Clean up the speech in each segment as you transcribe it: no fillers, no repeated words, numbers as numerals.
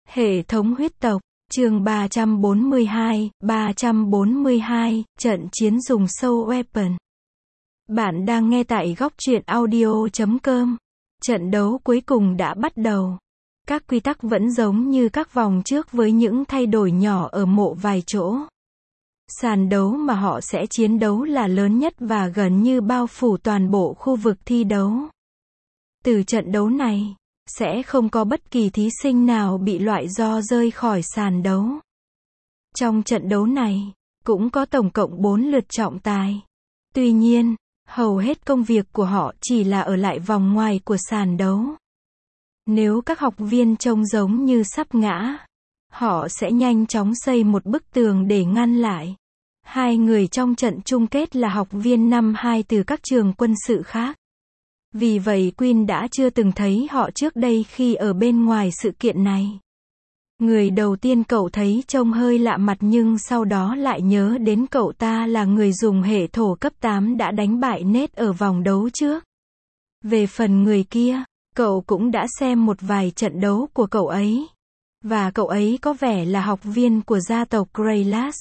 Hệ thống huyết tộc, chương 342, trận chiến dùng Soul Weapon. Bạn đang nghe tại góc truyện audio.com. Trận đấu cuối cùng đã bắt đầu. Các quy tắc vẫn giống như các vòng trước với những thay đổi nhỏ ở một vài chỗ. Sàn đấu mà họ sẽ chiến đấu là lớn nhất và gần như bao phủ toàn bộ khu vực thi đấu. Từ trận đấu này, sẽ không có bất kỳ thí sinh nào bị loại do rơi khỏi sàn đấu. Trong trận đấu này, cũng có tổng cộng 4 lượt trọng tài. Tuy nhiên, hầu hết công việc của họ chỉ là ở lại vòng ngoài của sàn đấu. Nếu các học viên trông giống như sắp ngã, họ sẽ nhanh chóng xây một bức tường để ngăn lại. Hai người trong trận chung kết là học viên năm 2 từ các trường quân sự khác. Vì vậy Queen đã chưa từng thấy họ trước đây khi ở bên ngoài sự kiện này. Người đầu tiên cậu thấy trông hơi lạ mặt nhưng sau đó lại nhớ đến cậu ta là người dùng hệ thổ cấp 8 đã đánh bại Nate ở vòng đấu trước. Về phần người kia, cậu cũng đã xem một vài trận đấu của cậu ấy. Và cậu ấy có vẻ là học viên của gia tộc Greylass.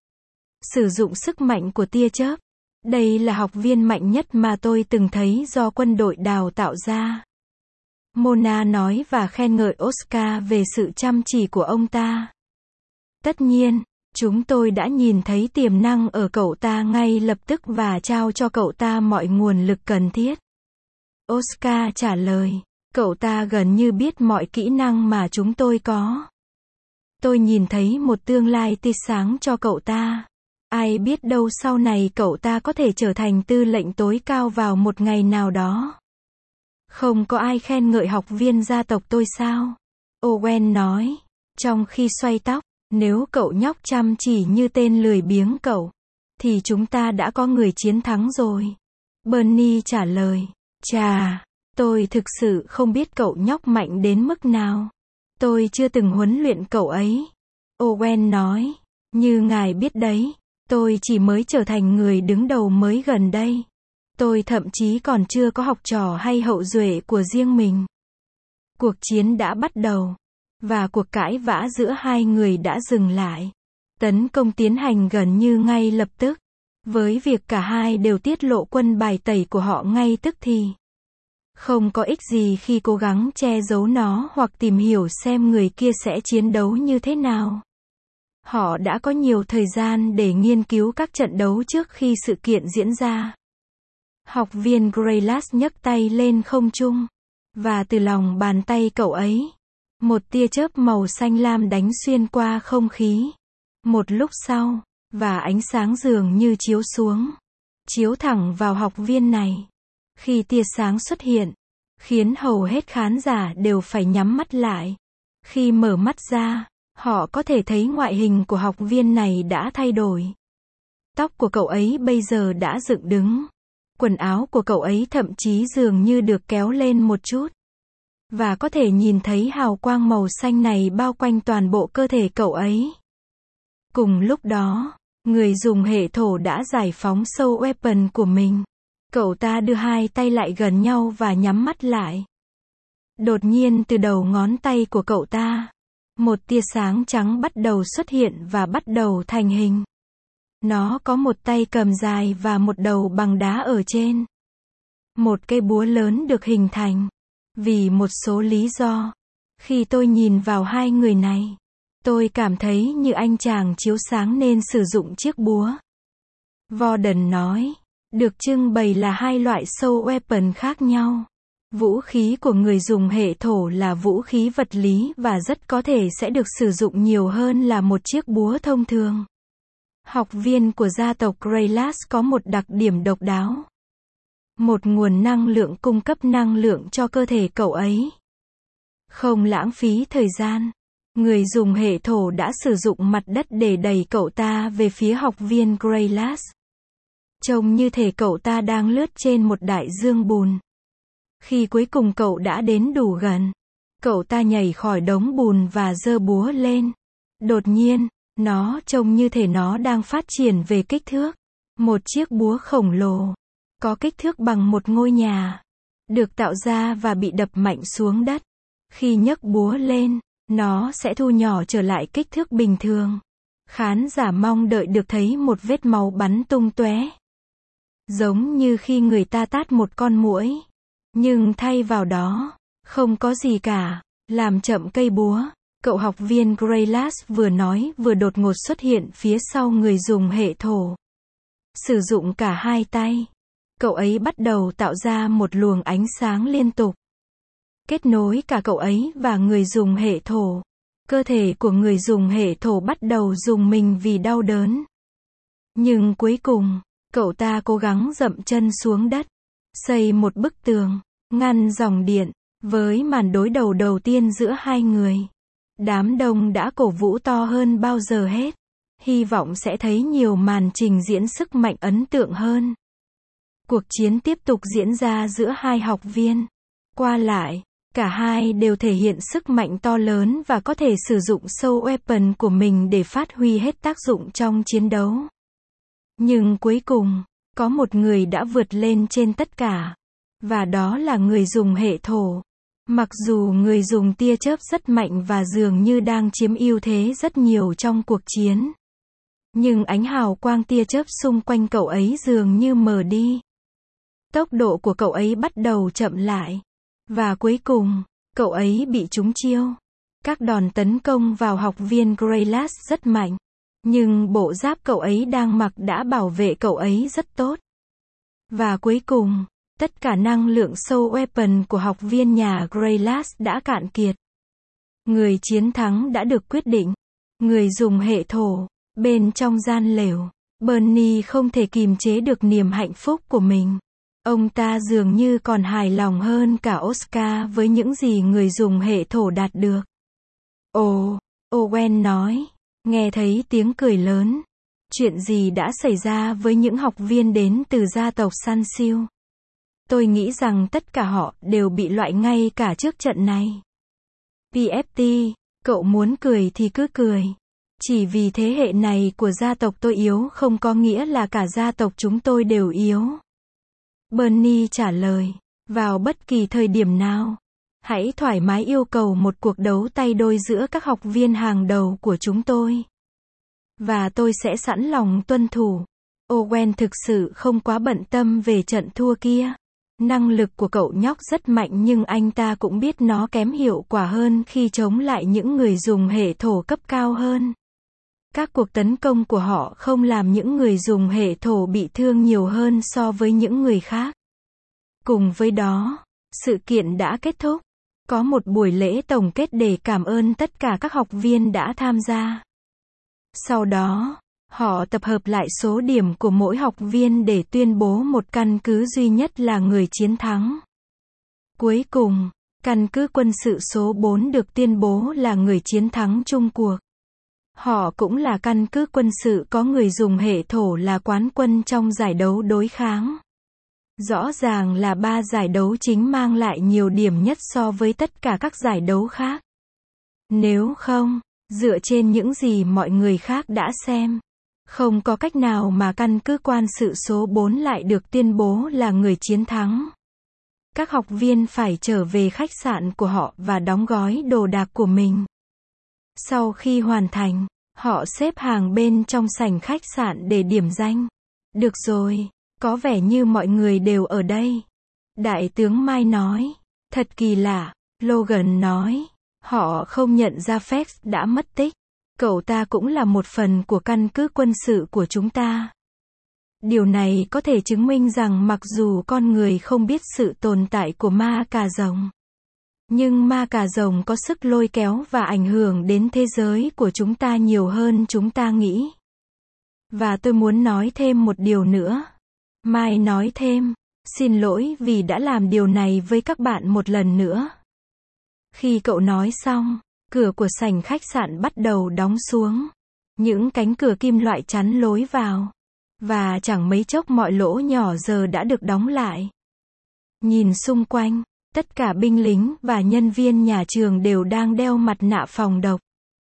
Sử dụng sức mạnh của tia chớp. Đây là học viên mạnh nhất mà tôi từng thấy do quân đội đào tạo ra. Mona nói và khen ngợi Oscar về sự chăm chỉ của ông ta. Tất nhiên, chúng tôi đã nhìn thấy tiềm năng ở cậu ta ngay lập tức và trao cho cậu ta mọi nguồn lực cần thiết. Oscar trả lời, cậu ta gần như biết mọi kỹ năng mà chúng tôi có. Tôi nhìn thấy một tương lai tươi sáng cho cậu ta. Ai biết đâu sau này cậu ta có thể trở thành tư lệnh tối cao vào một ngày nào đó. Không có ai khen ngợi học viên gia tộc tôi sao? Owen nói, trong khi xoay tóc, nếu cậu nhóc chăm chỉ như tên lười biếng cậu, thì chúng ta đã có người chiến thắng rồi. Bernie trả lời, chà, tôi thực sự không biết cậu nhóc mạnh đến mức nào. Tôi chưa từng huấn luyện cậu ấy. Owen nói, như ngài biết đấy. Tôi chỉ mới trở thành người đứng đầu mới gần đây. Tôi thậm chí còn chưa có học trò hay hậu duệ của riêng mình. Cuộc chiến đã bắt đầu. Và cuộc cãi vã giữa hai người đã dừng lại. Tấn công tiến hành gần như ngay lập tức. Với việc cả hai đều tiết lộ quân bài tẩy của họ ngay tức thì. Không có ích gì khi cố gắng che giấu nó hoặc tìm hiểu xem người kia sẽ chiến đấu như thế nào. Họ đã có nhiều thời gian để nghiên cứu các trận đấu trước khi sự kiện diễn ra. Học viên Greylass nhấc tay lên không trung. Và từ lòng bàn tay cậu ấy, một tia chớp màu xanh lam đánh xuyên qua không khí. Một lúc sau, và ánh sáng dường như chiếu xuống. Chiếu thẳng vào học viên này. Khi tia sáng xuất hiện, khiến hầu hết khán giả đều phải nhắm mắt lại. Khi mở mắt ra, họ có thể thấy ngoại hình của học viên này đã thay đổi. Tóc của cậu ấy bây giờ đã dựng đứng. Quần áo của cậu ấy thậm chí dường như được kéo lên một chút. Và có thể nhìn thấy hào quang màu xanh này bao quanh toàn bộ cơ thể cậu ấy. Cùng lúc đó, người dùng hệ thổ đã giải phóng Soul Weapon của mình. Cậu ta đưa hai tay lại gần nhau và nhắm mắt lại. Đột nhiên từ đầu ngón tay của cậu ta, một tia sáng trắng bắt đầu xuất hiện và bắt đầu thành hình. Nó có một tay cầm dài và một đầu bằng đá ở trên. Một cây búa lớn được hình thành. Vì một số lý do, khi tôi nhìn vào hai người này, tôi cảm thấy như anh chàng chiếu sáng nên sử dụng chiếc búa. Vorden nói, được trưng bày là hai loại Soul Weapon khác nhau. Vũ khí của người dùng hệ thổ là vũ khí vật lý và rất có thể sẽ được sử dụng nhiều hơn là một chiếc búa thông thường. Học viên của gia tộc Greylass có một đặc điểm độc đáo. Một nguồn năng lượng cung cấp năng lượng cho cơ thể cậu ấy. Không lãng phí thời gian, người dùng hệ thổ đã sử dụng mặt đất để đẩy cậu ta về phía học viên Greylass. Trông như thể cậu ta đang lướt trên một đại dương bùn. Khi cuối cùng cậu đã đến đủ gần, cậu ta nhảy khỏi đống bùn và giơ búa lên. Đột nhiên, nó trông như thể nó đang phát triển về kích thước. Một chiếc búa khổng lồ, có kích thước bằng một ngôi nhà, được tạo ra và bị đập mạnh xuống đất. Khi nhấc búa lên, Nó sẽ thu nhỏ trở lại kích thước bình thường. Khán giả mong đợi được thấy một vết máu bắn tung tóe. Giống như khi người ta tát một con muỗi. Nhưng thay vào đó, không có gì cả. Làm chậm cây búa. Cậu học viên Greylass vừa nói vừa đột ngột xuất hiện phía sau người dùng hệ thổ. Sử dụng cả hai tay. Cậu ấy bắt đầu tạo ra một luồng ánh sáng liên tục. Kết nối cả cậu ấy và người dùng hệ thổ. Cơ thể của người dùng hệ thổ bắt đầu rùng mình vì đau đớn. Nhưng cuối cùng, cậu ta cố gắng dậm chân xuống đất. Xây một bức tường, ngăn dòng điện. Với màn đối đầu đầu tiên giữa hai người. Đám đông đã cổ vũ to hơn bao giờ hết. Hy vọng sẽ thấy nhiều màn trình diễn sức mạnh ấn tượng hơn. Cuộc chiến tiếp tục diễn ra giữa hai học viên. Qua lại, cả hai đều thể hiện sức mạnh to lớn và có thể sử dụng Soul Weapon của mình để phát huy hết tác dụng trong chiến đấu. Nhưng cuối cùng, có một người đã vượt lên trên tất cả. Và đó là người dùng hệ thổ. Mặc dù người dùng tia chớp rất mạnh và dường như đang chiếm ưu thế rất nhiều trong cuộc chiến. Nhưng ánh hào quang tia chớp xung quanh cậu ấy dường như mờ đi. Tốc độ của cậu ấy bắt đầu chậm lại. Và cuối cùng, cậu ấy bị trúng chiêu. Các đòn tấn công vào học viên Greylass rất mạnh. Nhưng bộ giáp cậu ấy đang mặc đã bảo vệ cậu ấy rất tốt. Và cuối cùng, tất cả năng lượng Soul Weapon của học viên nhà Greylass đã cạn kiệt. Người chiến thắng đã được quyết định. Người dùng hệ thổ. Bên trong gian lều, Bernie không thể kìm chế được niềm hạnh phúc của mình. Ông ta dường như còn hài lòng hơn cả Oscar với những gì người dùng hệ thổ đạt được. Ồ, Owen nói, nghe thấy tiếng cười lớn. Chuyện gì đã xảy ra với những học viên đến từ gia tộc San Siêu? Tôi nghĩ rằng tất cả họ đều bị loại ngay cả trước trận này. PFT, cậu muốn cười thì cứ cười. Chỉ vì thế hệ này của gia tộc tôi yếu không có nghĩa là cả gia tộc chúng tôi đều yếu. Bernie trả lời, vào bất kỳ thời điểm nào, hãy thoải mái yêu cầu một cuộc đấu tay đôi giữa các học viên hàng đầu của chúng tôi. Và tôi sẽ sẵn lòng tuân thủ. Owen thực sự không quá bận tâm về trận thua kia. Năng lực của cậu nhóc rất mạnh nhưng anh ta cũng biết nó kém hiệu quả hơn khi chống lại những người dùng hệ thổ cấp cao hơn. Các cuộc tấn công của họ không làm những người dùng hệ thổ bị thương nhiều hơn so với những người khác. Cùng với đó, sự kiện đã kết thúc. Có một buổi lễ tổng kết để cảm ơn tất cả các học viên đã tham gia. Sau đó, họ tập hợp lại số điểm của mỗi học viên để tuyên bố một căn cứ duy nhất là người chiến thắng. Cuối cùng, căn cứ quân sự số 4 được tuyên bố là người chiến thắng chung cuộc. Họ cũng là căn cứ quân sự có người dùng hệ thổ là quán quân trong giải đấu đối kháng. Rõ ràng là 3 giải đấu chính mang lại nhiều điểm nhất so với tất cả các giải đấu khác. Nếu không, dựa trên những gì mọi người khác đã xem, không có cách nào mà căn cứ quan sự số 4 lại được tuyên bố là người chiến thắng. Các học viên phải trở về khách sạn của họ và đóng gói đồ đạc của mình. Sau khi hoàn thành, họ xếp hàng bên trong sảnh khách sạn để điểm danh. Được rồi, có vẻ như mọi người đều ở đây. Đại tướng Mai nói. Thật kỳ lạ, Logan nói. Họ không nhận ra Fex đã mất tích. Cậu ta cũng là một phần của căn cứ quân sự của chúng ta. Điều này có thể chứng minh rằng mặc dù con người không biết sự tồn tại của ma cà rồng, nhưng ma cà rồng có sức lôi kéo và ảnh hưởng đến thế giới của chúng ta nhiều hơn chúng ta nghĩ. Và tôi muốn nói thêm một điều nữa. Mai nói thêm, xin lỗi vì đã làm điều này với các bạn một lần nữa. Khi cậu nói xong, cửa của sảnh khách sạn bắt đầu đóng xuống. Những cánh cửa kim loại chắn lối vào. Và chẳng mấy chốc mọi lỗ nhỏ giờ đã được đóng lại. Nhìn xung quanh, tất cả binh lính và nhân viên nhà trường đều đang đeo mặt nạ phòng độc.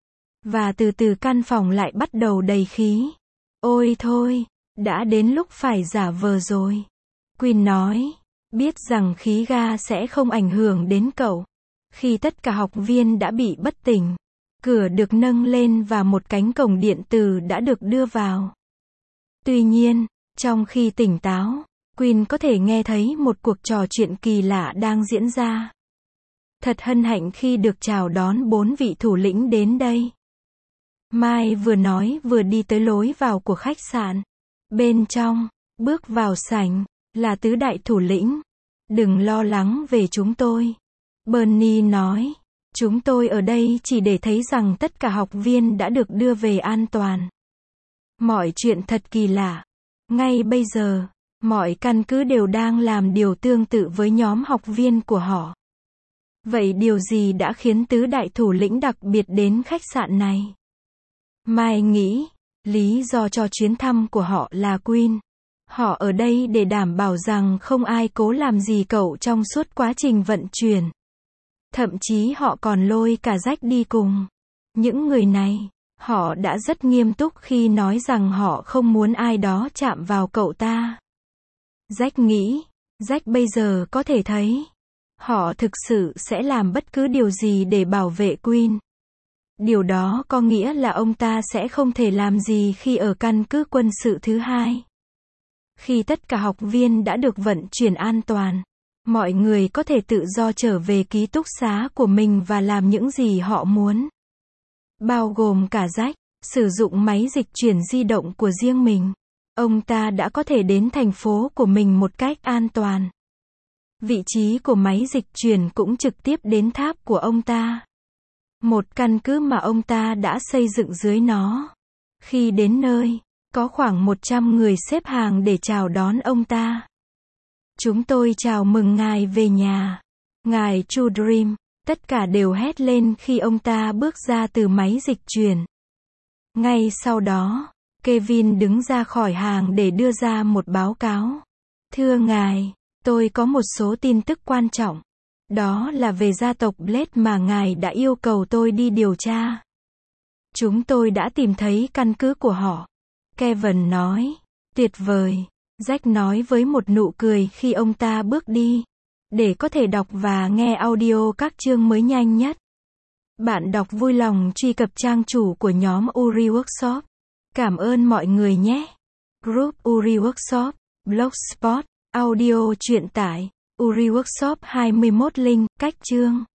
Và từ từ căn phòng lại bắt đầu đầy khí. Ôi thôi, đã đến lúc phải giả vờ rồi. Quinn nói, biết rằng khí ga sẽ không ảnh hưởng đến cậu. Khi tất cả học viên đã bị bất tỉnh, cửa được nâng lên và một cánh cổng điện tử đã được đưa vào. Tuy nhiên, trong khi tỉnh táo, Queen có thể nghe thấy một cuộc trò chuyện kỳ lạ đang diễn ra. Thật hân hạnh khi được chào đón 4 vị thủ lĩnh đến đây. Mai vừa nói vừa đi tới lối vào của khách sạn. Bên trong, bước vào sảnh, là tứ đại thủ lĩnh. Đừng lo lắng về chúng tôi. Bernie nói, chúng tôi ở đây chỉ để thấy rằng tất cả học viên đã được đưa về an toàn. Mọi chuyện thật kỳ lạ. Ngay bây giờ, mọi căn cứ đều đang làm điều tương tự với nhóm học viên của họ. Vậy điều gì đã khiến tứ đại thủ lĩnh đặc biệt đến khách sạn này? Mai nghĩ, lý do cho chuyến thăm của họ là Queen. Họ ở đây để đảm bảo rằng không ai cố làm gì cậu trong suốt quá trình vận chuyển. Thậm chí họ còn lôi cả Jack đi cùng. Những người này, họ đã rất nghiêm túc khi nói rằng họ không muốn ai đó chạm vào cậu ta. Jack nghĩ, Jack bây giờ có thể thấy, họ thực sự sẽ làm bất cứ điều gì để bảo vệ Queen. Điều đó có nghĩa là ông ta sẽ không thể làm gì khi ở căn cứ quân sự thứ hai. Khi tất cả học viên đã được vận chuyển an toàn, mọi người có thể tự do trở về ký túc xá của mình và làm những gì họ muốn. Bao gồm cả Jack, sử dụng máy dịch chuyển di động của riêng mình. Ông ta đã có thể đến thành phố của mình một cách an toàn. Vị trí của máy dịch chuyển cũng trực tiếp đến tháp của ông ta. Một căn cứ mà ông ta đã xây dựng dưới nó. Khi đến nơi, có khoảng 100 người xếp hàng để chào đón ông ta. Chúng tôi chào mừng ngài về nhà. Ngài True Dream. Tất cả đều hét lên khi ông ta bước ra từ máy dịch chuyển. Ngay sau đó, Kevin đứng ra khỏi hàng để đưa ra một báo cáo. Thưa ngài, tôi có một số tin tức quan trọng. Đó là về gia tộc Blade mà ngài đã yêu cầu tôi đi điều tra. Chúng tôi đã tìm thấy căn cứ của họ. Kevin nói. Tuyệt vời. Jack nói với một nụ cười khi ông ta bước đi. Để có thể đọc và nghe audio các chương mới nhanh nhất. Bạn đọc vui lòng truy cập trang chủ của nhóm Uri Workshop. Cảm ơn mọi người nhé. Group Uri Workshop, Blogspot, audio truyện tải, Uri Workshop 21 link, cách chương.